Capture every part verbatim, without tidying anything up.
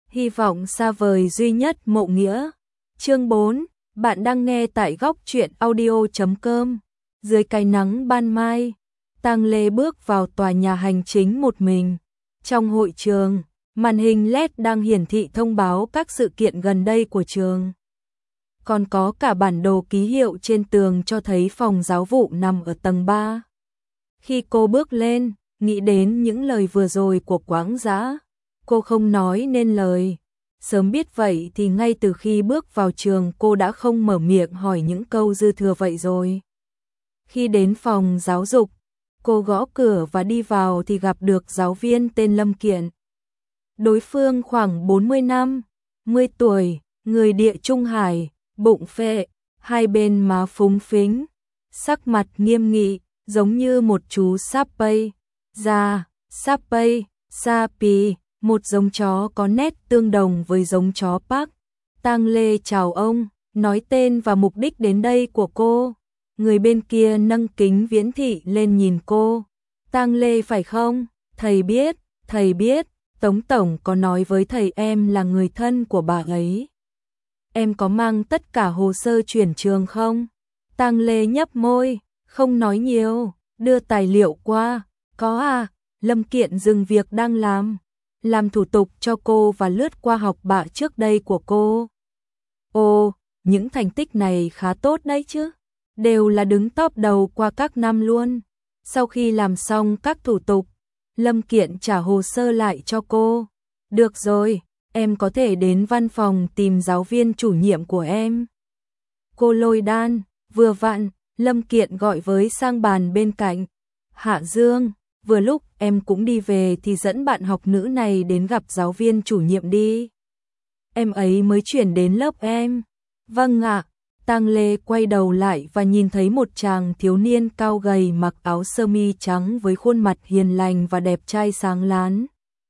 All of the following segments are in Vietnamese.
Hy vọng xa vời duy nhất Mộ Nghĩa. Chương bốn, bạn đang nghe tại góc truyện audio chấm com. Dưới cái nắng ban mai, Tang Lê bước vào tòa nhà hành chính một mình. Trong hội trường, màn hình led đang hiển thị thông báo các sự kiện gần đây của trường. Còn có cả bản đồ ký hiệu trên tường cho thấy phòng giáo vụ nằm ở tầng ba. Khi cô bước lên, nghĩ đến những lời vừa rồi của Quảng Dã, cô không nói nên lời. Sớm biết vậy thì ngay từ khi bước vào trường cô đã không mở miệng hỏi những câu dư thừa vậy rồi. Khi đến phòng giáo dục, cô gõ cửa và đi vào thì gặp được giáo viên tên Lâm Kiện. Đối phương khoảng bốn mươi năm, mươi tuổi, người địa Trung Hải, bụng phệ, hai bên má phúng phính, sắc mặt nghiêm nghị, giống như một chú Sapei, da, Sapei, Sapi, một giống chó có nét tương đồng với giống chó Park. Tang Lê chào ông, nói tên và mục đích đến đây của cô. Người bên kia nâng kính viễn thị lên nhìn cô. Tang Lê phải không? Thầy biết, thầy biết, Tống Tổng có nói với thầy em là người thân của bà ấy. Em có mang tất cả hồ sơ chuyển trường không? Tang Lê nhấp môi, không nói nhiều, đưa tài liệu qua. Có à, Lâm Kiện dừng việc đang làm. Làm thủ tục cho cô và lướt qua học bạ trước đây của cô. Ồ, những thành tích này khá tốt đấy chứ. Đều là đứng top đầu qua các năm luôn. Sau khi làm xong các thủ tục, Lâm Kiện trả hồ sơ lại cho cô. Được rồi, em có thể đến văn phòng tìm giáo viên chủ nhiệm của em. Cô Lôi Đan, vừa vặn, Lâm Kiện gọi với sang bàn bên cạnh. Hạ Dương, vừa lúc em cũng đi về thì dẫn bạn học nữ này đến gặp giáo viên chủ nhiệm đi. Em ấy mới chuyển đến lớp em. Vâng ạ. Tang Lê quay đầu lại và nhìn thấy một chàng thiếu niên cao gầy mặc áo sơ mi trắng với khuôn mặt hiền lành và đẹp trai sáng láng.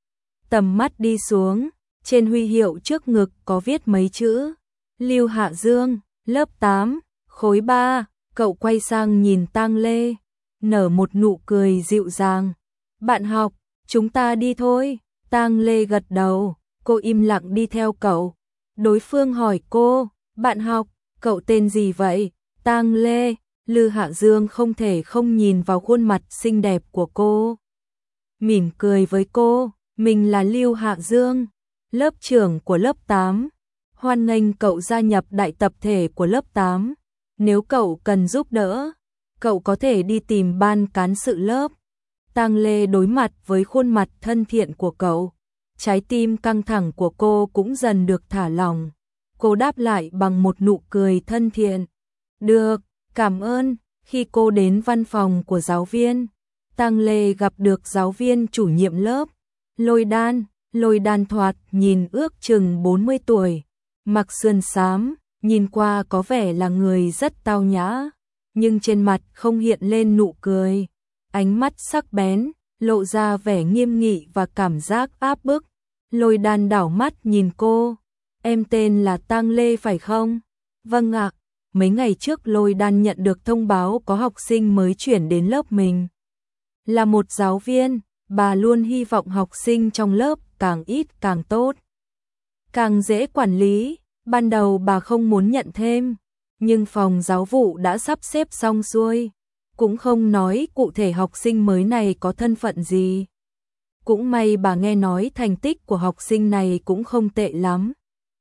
Tầm mắt đi xuống, trên huy hiệu trước ngực có viết mấy chữ. Lưu Hạ Dương, lớp tám, khối ba. Cậu quay sang nhìn Tang Lê, nở một nụ cười dịu dàng. Bạn học, chúng ta đi thôi. Tang Lê gật đầu, cô im lặng đi theo cậu. Đối phương hỏi cô, bạn học, cậu tên gì vậy? Tang Lê. Lư Hạ Dương không thể không nhìn vào khuôn mặt xinh đẹp của cô. Mỉm cười với cô, mình là Lưu Hạ Dương, lớp trưởng của lớp tám. Hoan nghênh cậu gia nhập đại tập thể của lớp tám. Nếu cậu cần giúp đỡ, cậu có thể đi tìm ban cán sự lớp. Tang Lê đối mặt với khuôn mặt thân thiện của cậu. Trái tim căng thẳng của cô cũng dần được thả lỏng. Cô đáp lại bằng một nụ cười thân thiện. Được, cảm ơn. Khi cô đến văn phòng của giáo viên, Tang Lê gặp được giáo viên chủ nhiệm lớp. Lôi Đan, Lôi Đan thoạt nhìn ước chừng bốn mươi tuổi. Mặc sườn xám, nhìn qua có vẻ là người rất tao nhã. Nhưng trên mặt không hiện lên nụ cười. Ánh mắt sắc bén, lộ ra vẻ nghiêm nghị và cảm giác áp bức. Lôi Đan đảo mắt nhìn cô. Em tên là Tang Lê phải không? Vâng ạ. Mấy ngày trước Lôi Đan nhận được thông báo có học sinh mới chuyển đến lớp mình. Là một giáo viên, bà luôn hy vọng học sinh trong lớp càng ít càng tốt. Càng dễ quản lý. Ban đầu bà không muốn nhận thêm, nhưng phòng giáo vụ đã sắp xếp xong xuôi. Cũng không nói cụ thể học sinh mới này có thân phận gì. Cũng may bà nghe nói thành tích của học sinh này cũng không tệ lắm.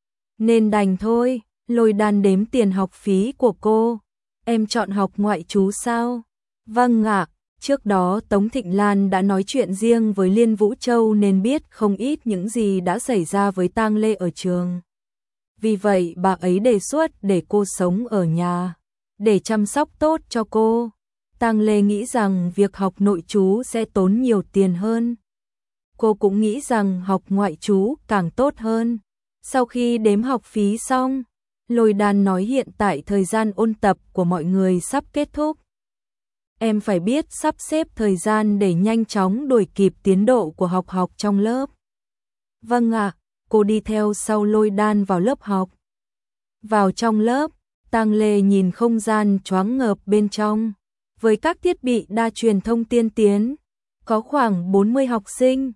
Nên đành thôi. Lôi Đan đếm tiền học phí của cô. Em chọn học ngoại trú sao? Vâng ạ. Trước đó Tống Thịnh Lan đã nói chuyện riêng với Liên Vũ Châu nên biết không ít những gì đã xảy ra với Tang Lê ở trường. Vì vậy bà ấy đề xuất để cô sống ở nhà, để chăm sóc tốt cho cô. Tang Lê nghĩ rằng việc học nội trú sẽ tốn nhiều tiền hơn. Cô cũng nghĩ rằng học ngoại trú càng tốt hơn. Sau khi đếm học phí xong, Lôi Đan nói hiện tại thời gian ôn tập của mọi người sắp kết thúc. Em phải biết sắp xếp thời gian để nhanh chóng đuổi kịp tiến độ của học học trong lớp. Vâng ạ. Cô đi theo sau Lôi Đan vào lớp học. Vào trong lớp, Tang Lê nhìn không gian choáng ngợp bên trong. Với các thiết bị đa truyền thông tiên tiến, có khoảng bốn mươi học sinh.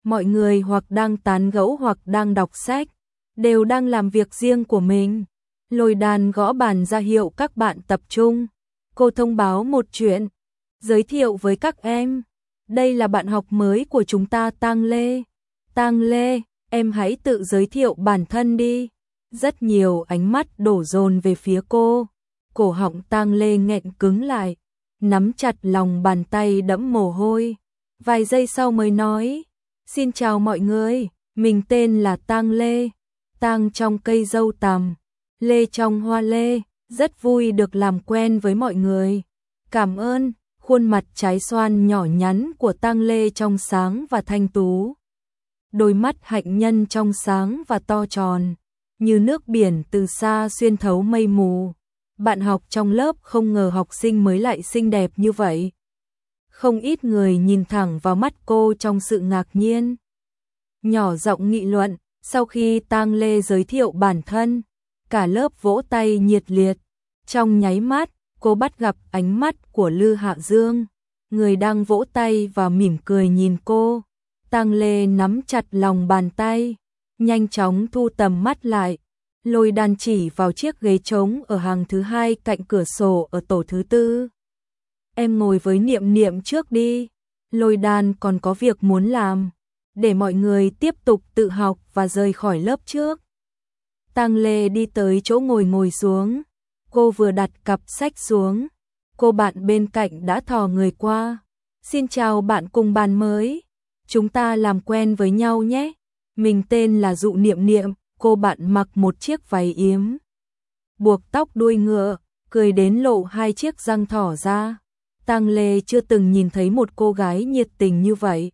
mọi người hoặc đang tán gẫu hoặc đang đọc sách, đều đang làm việc riêng của mình. Lôi Đan gõ bàn ra hiệu các bạn tập trung. Cô thông báo một chuyện, giới thiệu với các em. Đây là bạn học mới của chúng ta, Tang Lê. Tang Lê, em hãy tự giới thiệu bản thân đi. Rất nhiều ánh mắt đổ dồn về phía cô. Cổ họng Tang Lê nghẹn cứng lại, nắm chặt lòng bàn tay đẫm mồ hôi. Vài giây sau mới nói, xin chào mọi người, mình tên là Tang Lê. Tang trong cây dâu tằm, Lê trong hoa lê, rất vui được làm quen với mọi người. Cảm ơn. Khuôn mặt trái xoan nhỏ nhắn của Tang Lê trong sáng và thanh tú. Đôi mắt hạnh nhân trong sáng và to tròn, như nước biển từ xa xuyên thấu mây mù. Bạn học trong lớp không ngờ học sinh mới lại xinh đẹp như vậy. Không ít người nhìn thẳng vào mắt cô trong sự ngạc nhiên. Nhỏ giọng nghị luận, sau khi Tang Lê giới thiệu bản thân, cả lớp vỗ tay nhiệt liệt. Trong nháy mắt, cô bắt gặp ánh mắt của Lư Hạ Dương, người đang vỗ tay và mỉm cười nhìn cô. Tang Lê nắm chặt lòng bàn tay, nhanh chóng thu tầm mắt lại. Lôi Đan chỉ vào chiếc ghế trống ở hàng thứ hai cạnh cửa sổ ở tổ thứ tư. Em ngồi với Niệm Niệm trước đi, Lôi Đan còn có việc muốn làm, để mọi người tiếp tục tự học và rời khỏi lớp trước. Tang Lê đi tới chỗ ngồi ngồi xuống. Cô vừa đặt cặp sách xuống, cô bạn bên cạnh đã thò người qua. Xin chào bạn cùng bàn mới, chúng ta làm quen với nhau nhé. Mình tên là Dụ Niệm Niệm. Cô bạn mặc một chiếc váy yếm, buộc tóc đuôi ngựa, cười đến lộ hai chiếc răng thỏ ra. Tang Lê chưa từng nhìn thấy một cô gái nhiệt tình như vậy.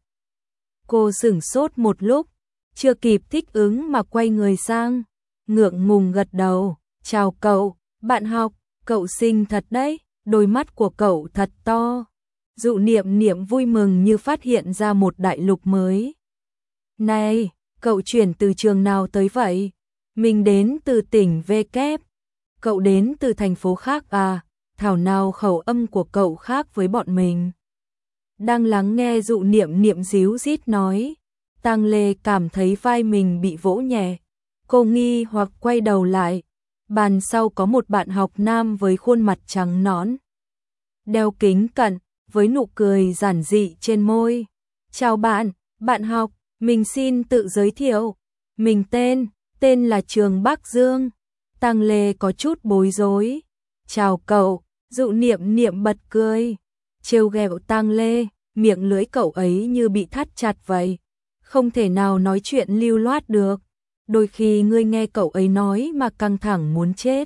Cô sửng sốt một lúc, chưa kịp thích ứng mà quay người sang, ngượng ngùng gật đầu. Chào cậu, bạn học, cậu xinh thật đấy, đôi mắt của cậu thật to. Dụ Niệm Niệm vui mừng như phát hiện ra một đại lục mới. Này, cậu chuyển từ trường nào tới vậy? Mình đến từ tỉnh V kép. Cậu đến từ thành phố khác à? Thảo nào khẩu âm của cậu khác với bọn mình. Đang lắng nghe Dụ Niệm Niệm díu dít nói, Tang Lê cảm thấy vai mình bị vỗ nhẹ. Cô nghi hoặc quay đầu lại. Bàn sau có một bạn học nam với khuôn mặt trắng nõn, đeo kính cận, với nụ cười giản dị trên môi. Chào bạn, bạn học, mình xin tự giới thiệu. Mình tên, tên là Trường Bắc Dương. Tang Lê có chút bối rối. Chào cậu, Dụ Niệm Niệm bật cười, trêu ghẹo Tang Lê, miệng lưỡi cậu ấy như bị thắt chặt vậy, không thể nào nói chuyện lưu loát được. Đôi khi ngươi nghe cậu ấy nói mà căng thẳng muốn chết.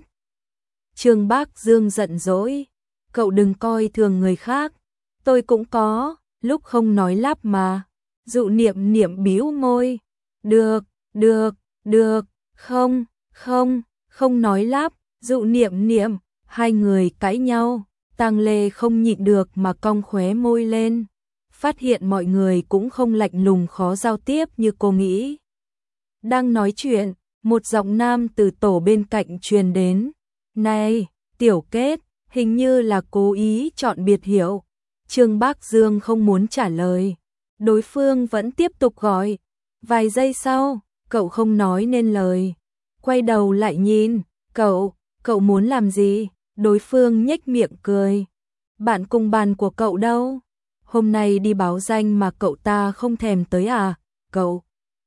Trường Bắc Dương giận dỗi, cậu đừng coi thường người khác, tôi cũng có lúc không nói lắp mà. Dụ Niệm Niệm bĩu môi, được, được, được, không, không, không nói lắp. Dụ Niệm Niệm, hai người cãi nhau. Tang Lê không nhịn được mà cong khóe môi lên, phát hiện mọi người cũng không lạnh lùng khó giao tiếp như cô nghĩ. Đang nói chuyện, một giọng nam từ tổ bên cạnh truyền đến. Này, Tiểu Kết, hình như là cố ý chọn biệt hiệu. Trương Bác Dương không muốn trả lời. Đối phương vẫn tiếp tục gọi. Vài giây sau, cậu không nói nên lời. Quay đầu lại nhìn, cậu, cậu muốn làm gì? Đối phương nhếch miệng cười. Bạn cùng bàn của cậu đâu? Hôm nay đi báo danh mà cậu ta không thèm tới à? Cậu,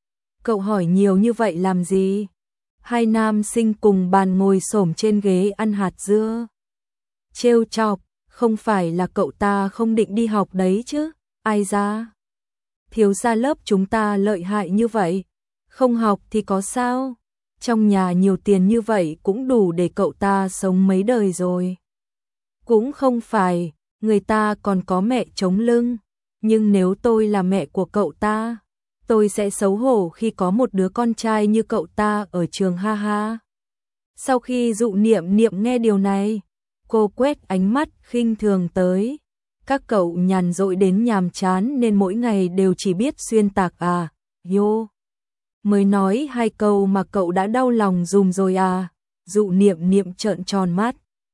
cậu hỏi nhiều như vậy làm gì? Hai nam sinh cùng bàn ngồi xổm trên ghế ăn hạt dưa. Trêu chọc, không phải là cậu ta không định đi học đấy chứ? Ai ra? Thiếu gia lớp chúng ta lợi hại như vậy, không học thì có sao? Trong nhà nhiều tiền như vậy cũng đủ để cậu ta sống mấy đời rồi. Cũng không phải, người ta còn có mẹ chống lưng. Nhưng nếu tôi là mẹ của cậu ta, tôi sẽ xấu hổ khi có một đứa con trai như cậu ta ở trường, ha ha. Sau khi Dụ Niệm Niệm nghe điều này, cô quét ánh mắt khinh thường tới. Các cậu nhàn rỗi đến nhàm chán nên mỗi ngày đều chỉ biết xuyên tạc à? Yo, mới nói hai câu mà cậu đã đau lòng dùm rồi à? Dụ Niệm Niệm trợn tròn mắt.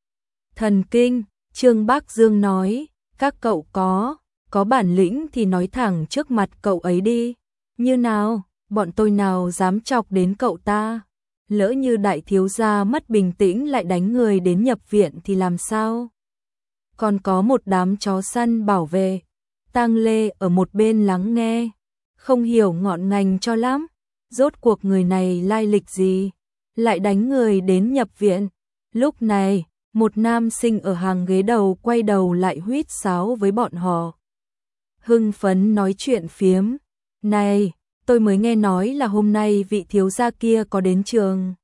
Thần kinh, Trương Bác Dương nói, các cậu có, có bản lĩnh thì nói thẳng trước mặt cậu ấy đi. Như nào, bọn tôi nào dám chọc đến cậu ta? Lỡ như đại thiếu gia mất bình tĩnh lại đánh người đến nhập viện thì làm sao? Còn có một đám chó săn bảo vệ. Tang Lê ở một bên lắng nghe, không hiểu ngọn ngành cho lắm. Rốt cuộc người này lai lịch gì? Lại đánh người đến nhập viện. Lúc này, một nam sinh ở hàng ghế đầu quay đầu lại huýt sáo với bọn họ. Hưng phấn nói chuyện phiếm. Này, tôi mới nghe nói là hôm nay vị thiếu gia kia có đến trường.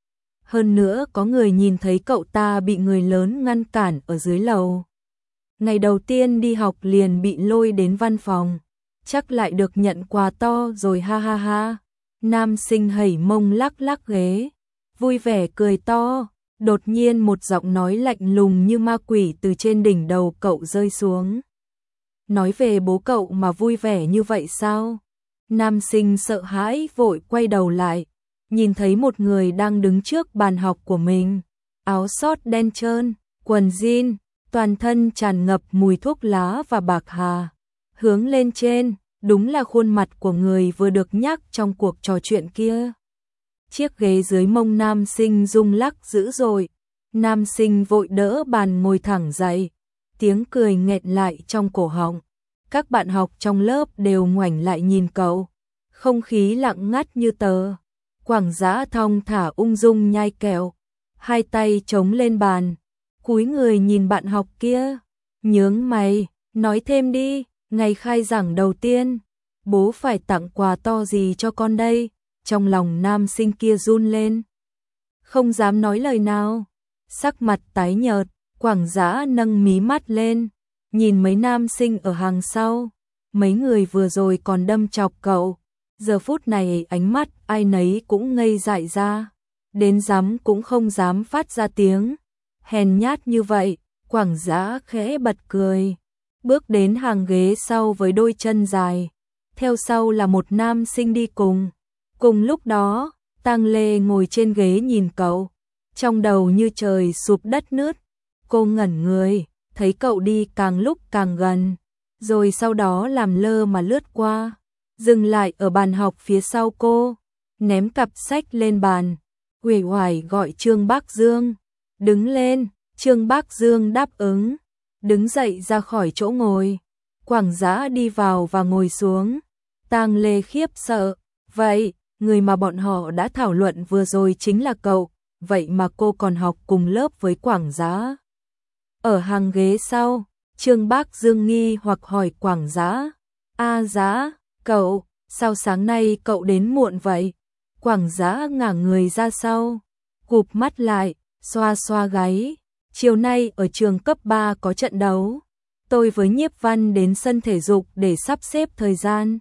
Hơn nữa có người nhìn thấy cậu ta bị người lớn ngăn cản ở dưới lầu. Ngày đầu tiên đi học liền bị lôi đến văn phòng. Chắc lại được nhận quà to rồi ha ha ha. Nam sinh hẩy mông lắc lắc ghế, vui vẻ cười to. Đột nhiên một giọng nói lạnh lùng như ma quỷ từ trên đỉnh đầu cậu rơi xuống. Nói về bố cậu mà vui vẻ như vậy sao? Nam sinh sợ hãi vội quay đầu lại, nhìn thấy một người đang đứng trước bàn học của mình, áo sót đen trơn, quần jean, toàn thân tràn ngập mùi thuốc lá và bạc hà. Hướng lên trên, đúng là khuôn mặt của người vừa được nhắc trong cuộc trò chuyện kia. Chiếc ghế dưới mông nam sinh rung lắc dữ dội, nam sinh vội đỡ bàn ngồi thẳng dậy, tiếng cười nghẹn lại trong cổ họng. Các bạn học trong lớp đều ngoảnh lại nhìn cậu, không khí lặng ngắt như tờ. Quảng Dã thong thả ung dung nhai kẹo, hai tay chống lên bàn, cúi người nhìn bạn học kia, nhướng mày, nói thêm đi, ngày khai giảng đầu tiên, bố phải tặng quà to gì cho con đây? Trong lòng nam sinh kia run lên, không dám nói lời nào, sắc mặt tái nhợt. Quảng Dã nâng mí mắt lên, nhìn mấy nam sinh ở hàng sau, mấy người vừa rồi còn đâm chọc cậu, giờ phút này ánh mắt ai nấy cũng ngây dại ra, đến dám cũng không dám phát ra tiếng. Hèn nhát như vậy, Quảng Dã khẽ bật cười, bước đến hàng ghế sau với đôi chân dài, theo sau là một nam sinh đi cùng. Cùng lúc đó, Tang Lê ngồi trên ghế nhìn cậu, trong đầu như trời sụp đất nứt. Cô ngẩn người, thấy cậu đi càng lúc càng gần, rồi sau đó làm lơ mà lướt qua, dừng lại ở bàn học phía sau cô, ném cặp sách lên bàn, uể oải gọi Trương Bác Dương. Đứng lên, Trương Bác Dương đáp ứng, đứng dậy ra khỏi chỗ ngồi. Quảng Dã đi vào và ngồi xuống. Tang Lê khiếp sợ, vậy, người mà bọn họ đã thảo luận vừa rồi chính là cậu, vậy mà cô còn học cùng lớp với Quảng Dã. Ở hàng ghế sau, Trương Bác Dương nghi hoặc hỏi Quảng Dã, A Dã, cậu, sao sáng nay cậu đến muộn vậy? Quảng Dã ngả người ra sau, cụp mắt lại, xoa xoa gáy, chiều nay ở trường cấp ba có trận đấu, tôi với Nhiếp Văn đến sân thể dục để sắp xếp thời gian.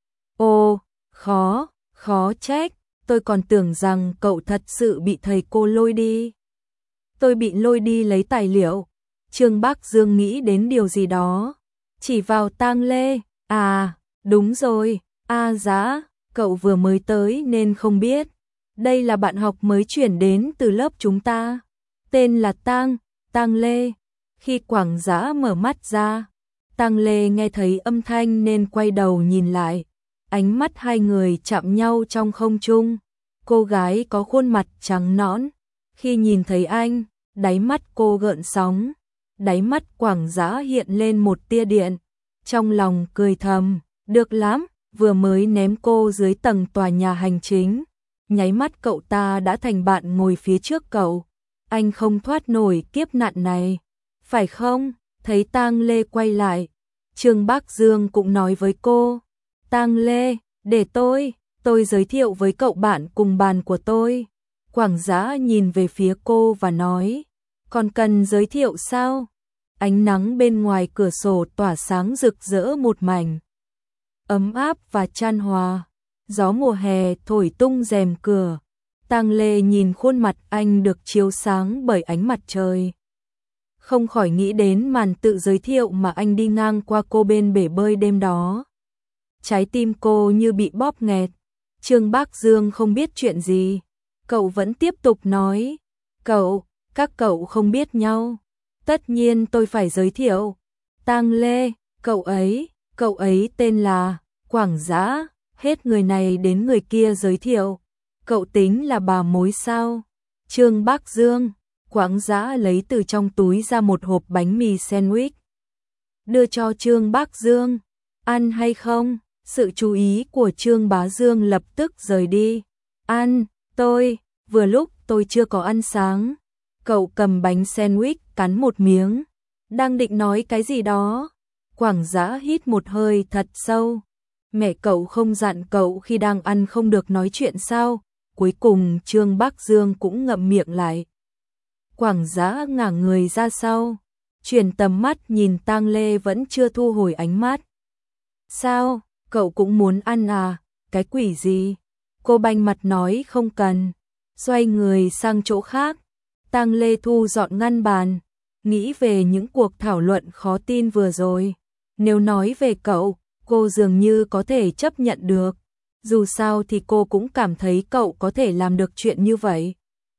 Ồ, khó, khó trách, tôi còn tưởng rằng cậu thật sự bị thầy cô lôi đi. Tôi bị lôi đi lấy tài liệu. Trương Bác Dương nghĩ đến điều gì đó, chỉ vào Tang Lê, à, đúng rồi, A Dã, cậu vừa mới tới nên không biết. Đây là bạn học mới chuyển đến từ lớp chúng ta, tên là Tang, Tang Lê. Khi Quảng Dã mở mắt ra, Tang Lê nghe thấy âm thanh nên quay đầu nhìn lại, ánh mắt hai người chạm nhau trong không trung. Cô gái có khuôn mặt trắng nõn, khi nhìn thấy anh, đáy mắt cô gợn sóng. Đáy mắt Quảng Dã hiện lên một tia điện, trong lòng cười thầm, được lắm, vừa mới ném cô dưới tầng tòa nhà hành chính, nháy mắt cậu ta đã thành bạn ngồi phía trước cậu, anh không thoát nổi kiếp nạn này, phải không? Thấy Tang Lê quay lại, Trương Bác Dương cũng nói với cô, Tang Lê, để tôi, tôi giới thiệu với cậu bạn cùng bàn của tôi. Quảng Dã nhìn về phía cô và nói, còn cần giới thiệu sao? Ánh nắng bên ngoài cửa sổ tỏa sáng rực rỡ một mảnh, ấm áp và chan hòa. Gió mùa hè thổi tung rèm cửa. Tang Lê nhìn khuôn mặt anh được chiếu sáng bởi ánh mặt trời, không khỏi nghĩ đến màn tự giới thiệu mà anh đi ngang qua cô bên bể bơi đêm đó. Trái tim cô như bị bóp nghẹt. Trương Bác Dương không biết chuyện gì, cậu vẫn tiếp tục nói, cậu, các cậu không biết nhau, tất nhiên tôi phải giới thiệu. Tang Lê, cậu ấy, cậu ấy tên là Quảng Dã. hết người này đến người kia giới thiệu. Cậu tính là bà mối sao? Trương Bác Dương, Quảng Dã lấy từ trong túi ra một hộp bánh mì sandwich. Đưa cho Trương Bác Dương, ăn hay không? Sự chú ý của Trương Bá Dương lập tức rời đi. Ăn, tôi, vừa lúc tôi chưa có ăn sáng. Cậu cầm bánh sandwich cắn một miếng. Đang định nói cái gì đó. Quảng Dã hít một hơi thật sâu. Mẹ cậu không dặn cậu khi đang ăn không được nói chuyện sao? Cuối cùng Trương Bác Dương cũng ngậm miệng lại. Quảng Dã ngả người ra sau, chuyển tầm mắt nhìn Tang Lê vẫn chưa thu hồi ánh mắt. Sao, cậu cũng muốn ăn à? Cái quỷ gì? Cô banh mặt nói không cần, xoay người sang chỗ khác. Tang Lê thu dọn ngăn bàn, nghĩ về những cuộc thảo luận khó tin vừa rồi. Nếu nói về cậu, cô dường như có thể chấp nhận được. Dù sao thì cô cũng cảm thấy cậu có thể làm được chuyện như vậy.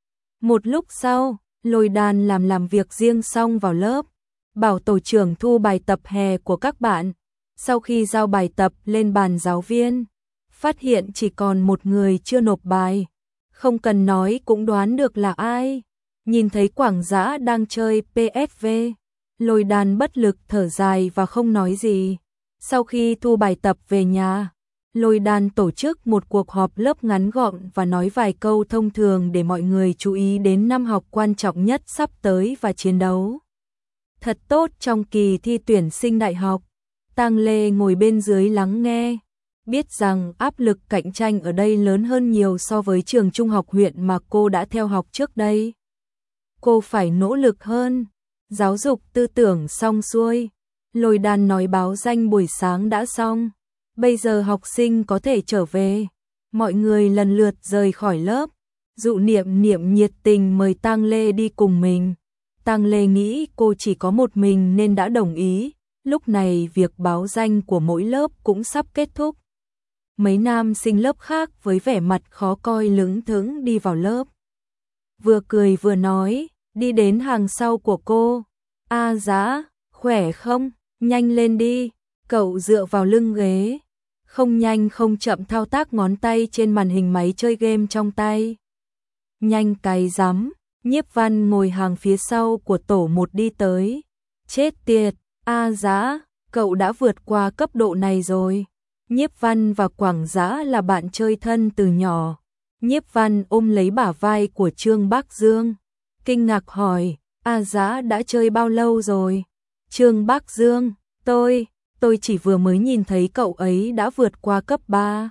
Một lúc sau, Lôi Đan làm làm việc riêng xong vào lớp, bảo tổ trưởng thu bài tập hè của các bạn. Sau khi giao bài tập lên bàn giáo viên, phát hiện chỉ còn một người chưa nộp bài. Không cần nói cũng đoán được là ai. Nhìn thấy Quảng Dã đang chơi pê ét vê, Lôi Đan bất lực thở dài và không nói gì. Sau khi thu bài tập về nhà, Lôi Đan tổ chức một cuộc họp lớp ngắn gọn và nói vài câu thông thường để mọi người chú ý đến năm học quan trọng nhất sắp tới và chiến đấu thật tốt trong kỳ thi tuyển sinh đại học. Tang Lê ngồi bên dưới lắng nghe, biết rằng áp lực cạnh tranh ở đây lớn hơn nhiều so với trường trung học huyện mà cô đã theo học trước đây. Cô phải nỗ lực hơn. Giáo dục tư tưởng xong xuôi, Lôi Đan nói báo danh buổi sáng đã xong. Bây giờ học sinh có thể trở về. Mọi người lần lượt rời khỏi lớp. Dụ Niệm Niệm nhiệt tình mời Tang Lê đi cùng mình. Tang Lê nghĩ cô chỉ có một mình nên đã đồng ý. Lúc này việc báo danh của mỗi lớp cũng sắp kết thúc. Mấy nam sinh lớp khác với vẻ mặt khó coi lững thững đi vào lớp. Vừa cười vừa nói, đi đến hàng sau của cô. A Dã, khỏe không? Nhanh lên đi. Cậu dựa vào lưng ghế, không nhanh không chậm thao tác ngón tay trên màn hình máy chơi game trong tay. Nhanh cái rắm, Nhiếp Văn ngồi hàng phía sau của tổ một đi tới. Chết tiệt, A Dã, cậu đã vượt qua cấp độ này rồi. Nhiếp Văn và Quảng Dã là bạn chơi thân từ nhỏ. Nhiếp Văn ôm lấy bả vai của Trương Bác Dương, kinh ngạc hỏi, A Dã đã chơi bao lâu rồi? Trương Bác Dương, tôi, tôi chỉ vừa mới nhìn thấy cậu ấy đã vượt qua cấp ba.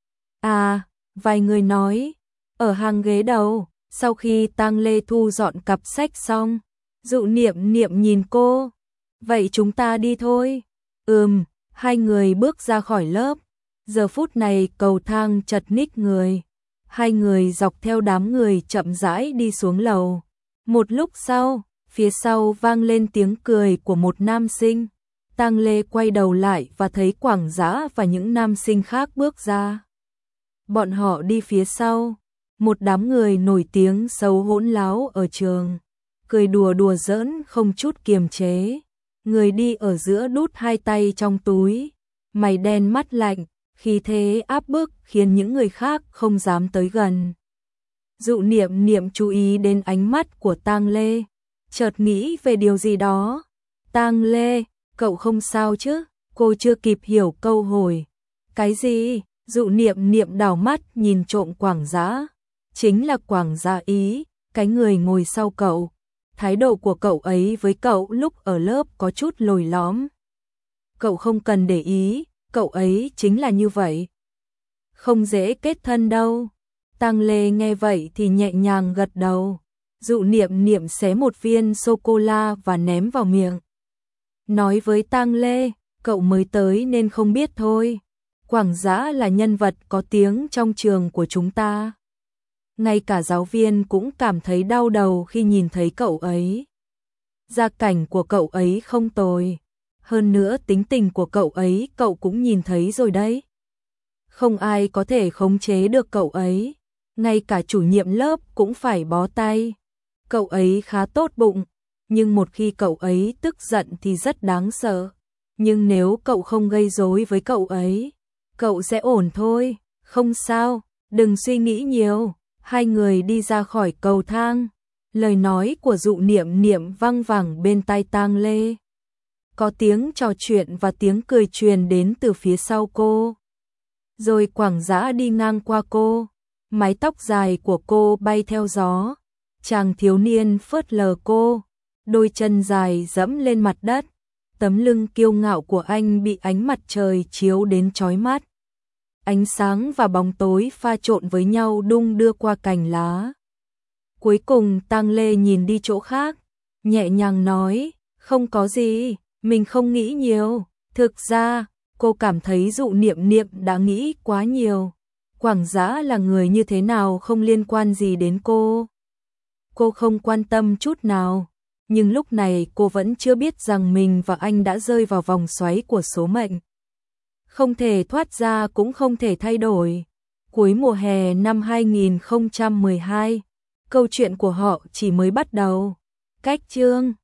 À, vài người nói, ở hàng ghế đầu, sau khi Tang Lê thu dọn cặp sách xong, Dụ Niệm Niệm nhìn cô, vậy chúng ta đi thôi. Ừm, hai người bước ra khỏi lớp, giờ phút này cầu thang chật ních người. Hai người dọc theo đám người chậm rãi đi xuống lầu. Một lúc sau, phía sau vang lên tiếng cười của một nam sinh. Tang Lê quay đầu lại và thấy Quảng Dã và những nam sinh khác bước ra. Bọn họ đi phía sau, một đám người nổi tiếng xấu hỗn láo ở trường, cười đùa đùa giỡn không chút kiềm chế. Người đi ở giữa đút hai tay trong túi, mày đen mắt lạnh, khí thế áp bức khiến những người khác không dám tới gần. Dụ Niệm Niệm chú ý đến ánh mắt của Tang Lê, chợt nghĩ về điều gì đó. Tang Lê, cậu không sao chứ? Cô chưa kịp hiểu câu hỏi. Cái gì? Dụ Niệm Niệm đảo mắt nhìn trộm Quảng Dã. Chính là Quảng Dã ý, cái người ngồi sau cậu. Thái độ của cậu ấy với cậu lúc ở lớp có chút lồi lõm. Cậu không cần để ý, cậu ấy chính là như vậy. Không dễ kết thân đâu. Tang Lê nghe vậy thì nhẹ nhàng gật đầu. Dụ Niệm Niệm xé một viên sô-cô-la và ném vào miệng. Nói với Tang Lê, cậu mới tới nên không biết thôi. Quảng Dã là nhân vật có tiếng trong trường của chúng ta. Ngay cả giáo viên cũng cảm thấy đau đầu khi nhìn thấy cậu ấy. Gia cảnh của cậu ấy không tồi. Hơn nữa tính tình của cậu ấy cậu cũng nhìn thấy rồi đấy. Không ai có thể khống chế được cậu ấy. Ngay cả chủ nhiệm lớp cũng phải bó tay. Cậu ấy khá tốt bụng, nhưng một khi cậu ấy tức giận thì rất đáng sợ. Nhưng nếu cậu không gây rối với cậu ấy, Cậu sẽ ổn thôi, không sao, đừng suy nghĩ nhiều. Hai người đi ra khỏi cầu thang. Lời nói của Dụ Niệm Niệm vang vẳng bên tai Tang Lê. Có tiếng trò chuyện và tiếng cười truyền đến từ phía sau cô. Rồi Quảng Dã đi ngang qua cô, mái tóc dài của cô bay theo gió. Chàng thiếu niên phớt lờ cô, đôi chân dài dẫm lên mặt đất. Tấm lưng kiêu ngạo của anh bị ánh mặt trời chiếu đến chói mắt. Ánh sáng và bóng tối pha trộn với nhau đung đưa qua cành lá. Cuối cùng Tang Lê nhìn đi chỗ khác, nhẹ nhàng nói, không có gì, mình không nghĩ nhiều. Thực ra, cô cảm thấy Dụ Niệm Niệm đã nghĩ quá nhiều. Quảng Dã là người như thế nào không liên quan gì đến cô. Cô không quan tâm chút nào. Nhưng lúc này cô vẫn chưa biết rằng mình và anh đã rơi vào vòng xoáy của số mệnh. Không thể thoát ra cũng không thể thay đổi. Cuối mùa hè năm hai nghìn không trăm mười hai, câu chuyện của họ chỉ mới bắt đầu. Cách chương